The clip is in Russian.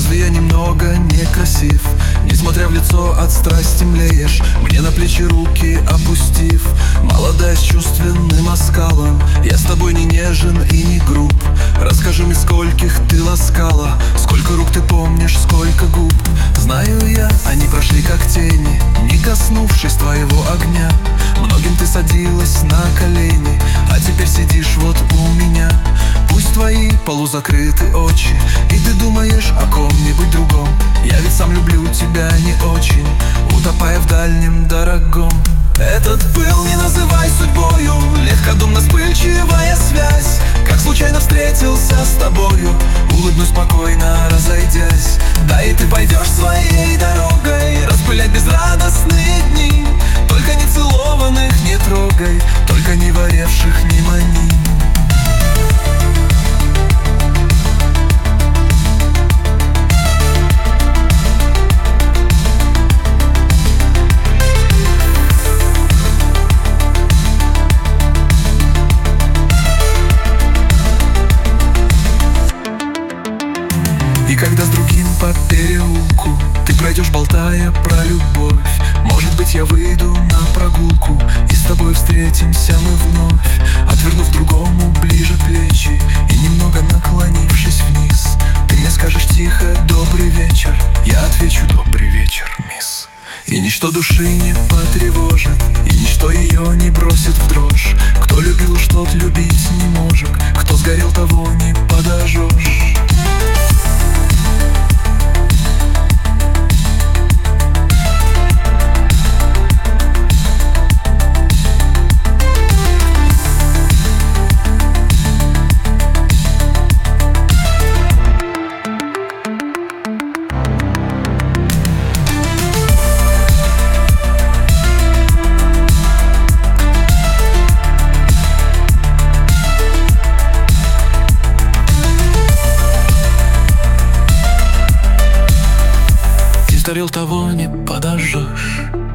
Разве я немного некрасив? Несмотря в лицо, от страсти млеешь, мне на плечи руки опустив. Молодая с чувственным оскалом, я с тобой не нежен и не груб. Расскажи мне, скольких ты ласкала, сколько рук ты помнишь, сколько губ. Знаю я, они прошли как тени, не коснувшись твоего огня. Многим ты садилась на колени, а теперь сидишь вот у меня. Пусть твои полузакрыты очи, и ты думаешь о ком-нибудь другом. Я ведь сам люблю тебя не очень, утопая в дальнем дорогом. Этот пыл не называй судьбою, легкодумно вспыльчивая связь. Как случайно встретился с тобою, улыбнусь спокойно, разойдясь. Да и ты пойдешь своей дорогой, распылять безрадостные дни. Только не целованных не трогай, только не горевших не мани. И когда с другим по переулку ты пройдешь, болтая про любовь, может быть, я выйду на прогулку, и с тобой встретимся мы вновь. Отвернув другому ближе плечи и немного наклонившись вниз, ты мне скажешь тихо: добрый вечер. Я отвечу: добрый вечер, мисс. И ничто души не потревожит, и ничто ее не бросит в дрожь. Кто любил, уж тот любить не может, кто сгорел, того не подожжешь. Сгорел, того не подожжешь.